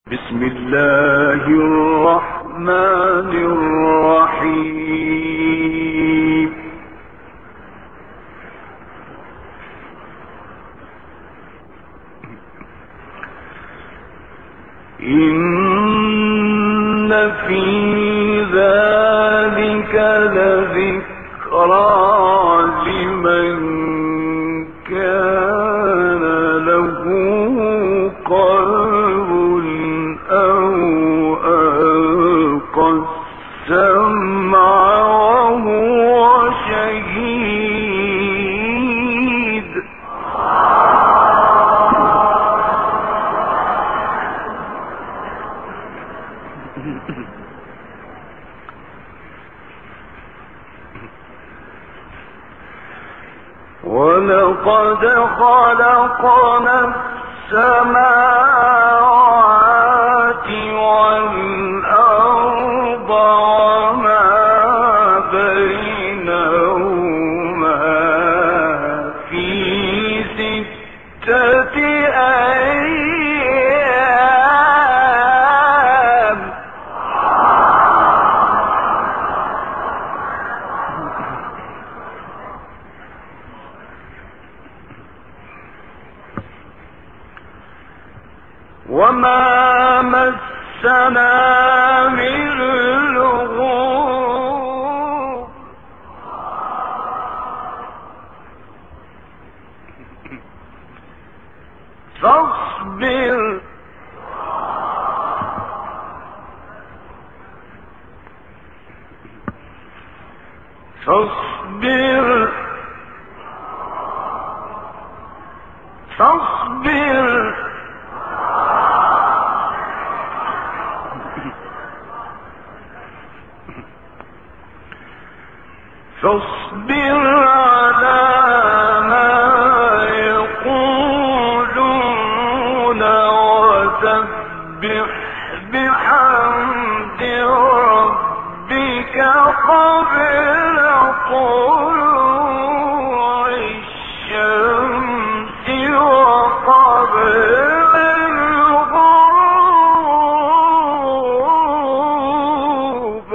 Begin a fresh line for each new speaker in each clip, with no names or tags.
بسم الله الرحمن الرحيم. إن في ذلك لذكرى لمن كان له قلب أو ألقى السمع وهو شهيد. ولقد خلقنا السماوات والأرض وما بينهما في 6 أيام. وما مسنا من لغوب. فاصبر فاصبر فاصبر فاصبر على ما يقولون وسبح بحمد ربك قبل طلوع الشمس وقبل الغروب.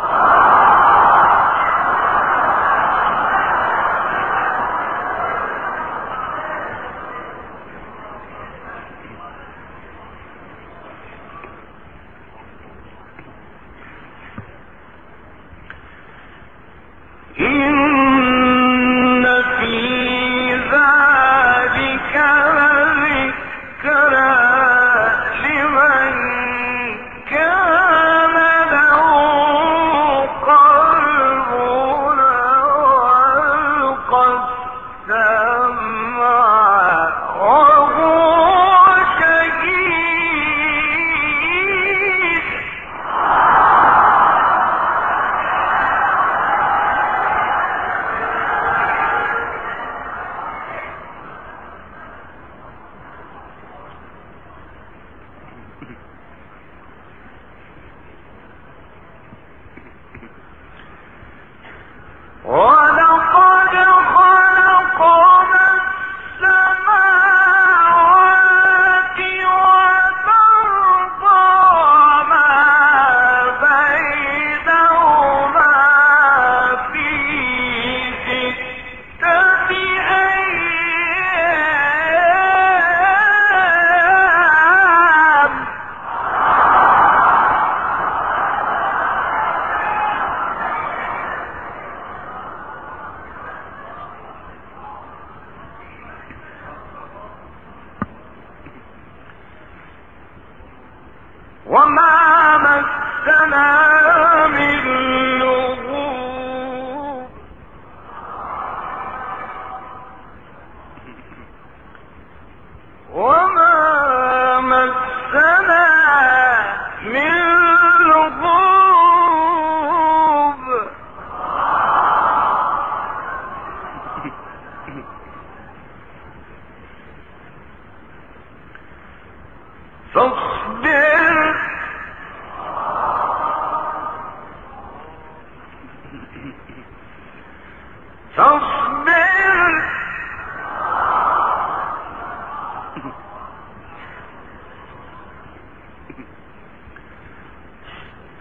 إن في ذلك لذكرى لمن كان له قلب أو ألقى السمع وهو شهيد. ولقد خلقنا السماوات والأرض وما بينهما في 6 أيام. وما مسنا من لغوب. وما مسنا من لغوب. فاصبر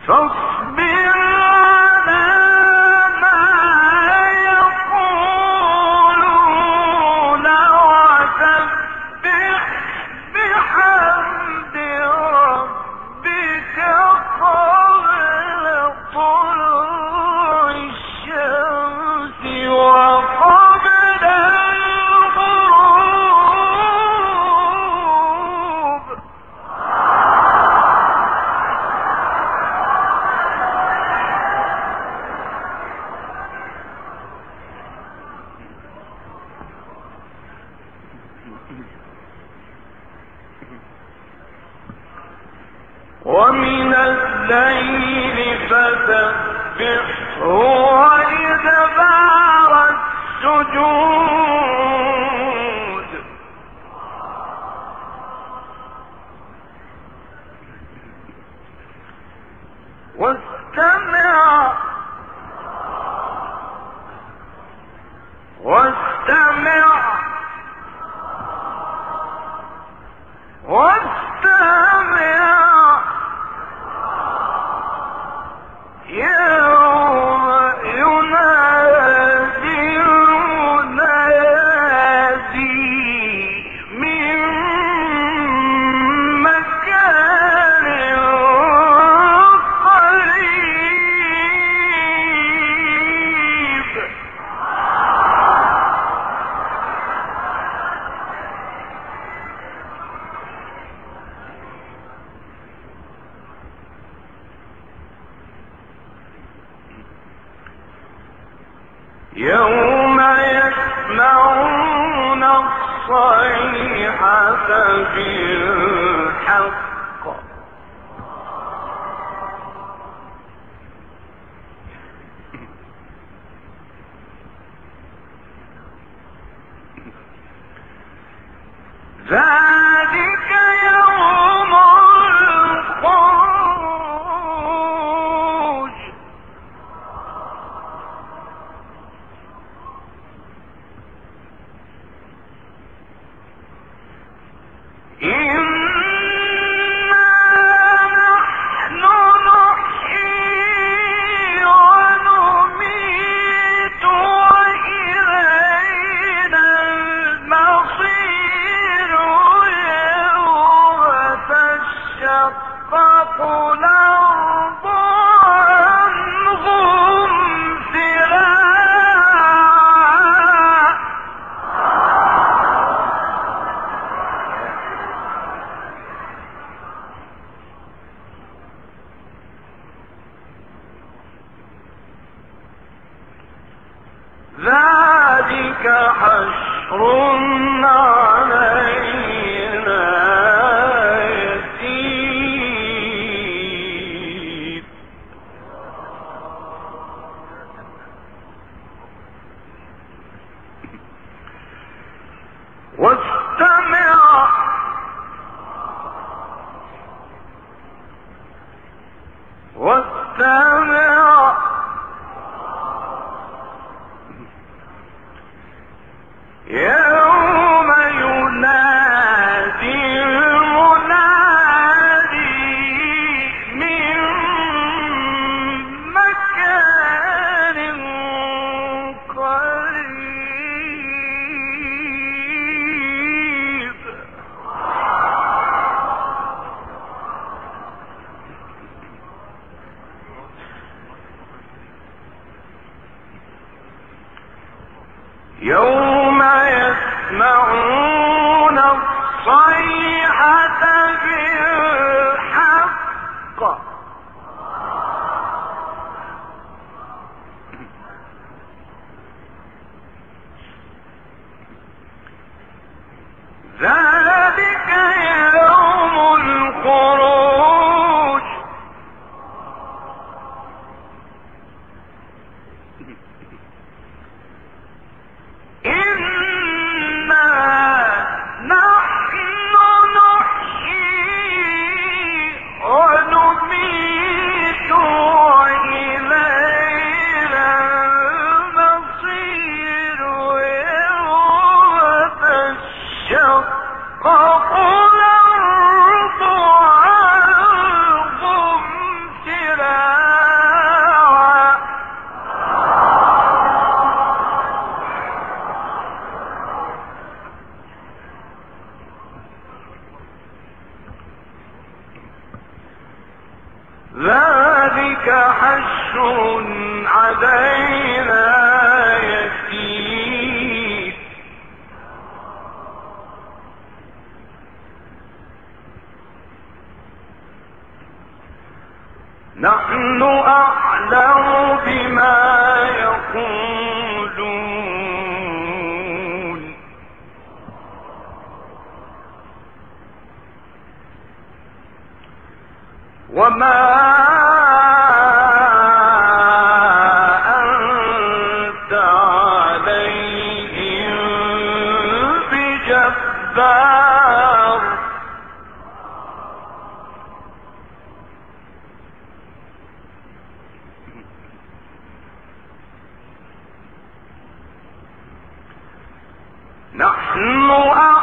فاصبر على ما يقولون وسبح بحمد ربك قبل طلوع الشمس وقبل الغروب. ومن الليل فسبحه وإدبار السجود واستمع يوم ينادي المنادي من مكان قريب. يوم يسمعون الصيحة بالحق ذلك يوم الخروج. إنا نحن نحيي ونميت وإلينا المصير. يوم تشقق الأرض عنهم سراعا. ذلك حشر علينا يسير. واستمع يوم ينادي المنادي من مكان قريب. يوم يسمعون الصيحة بالحق ذلك يوم الخروج. إن ذلك حشر علينا يسير نحن أعلم بما يقولون وما أنت عليهم بجبار نحن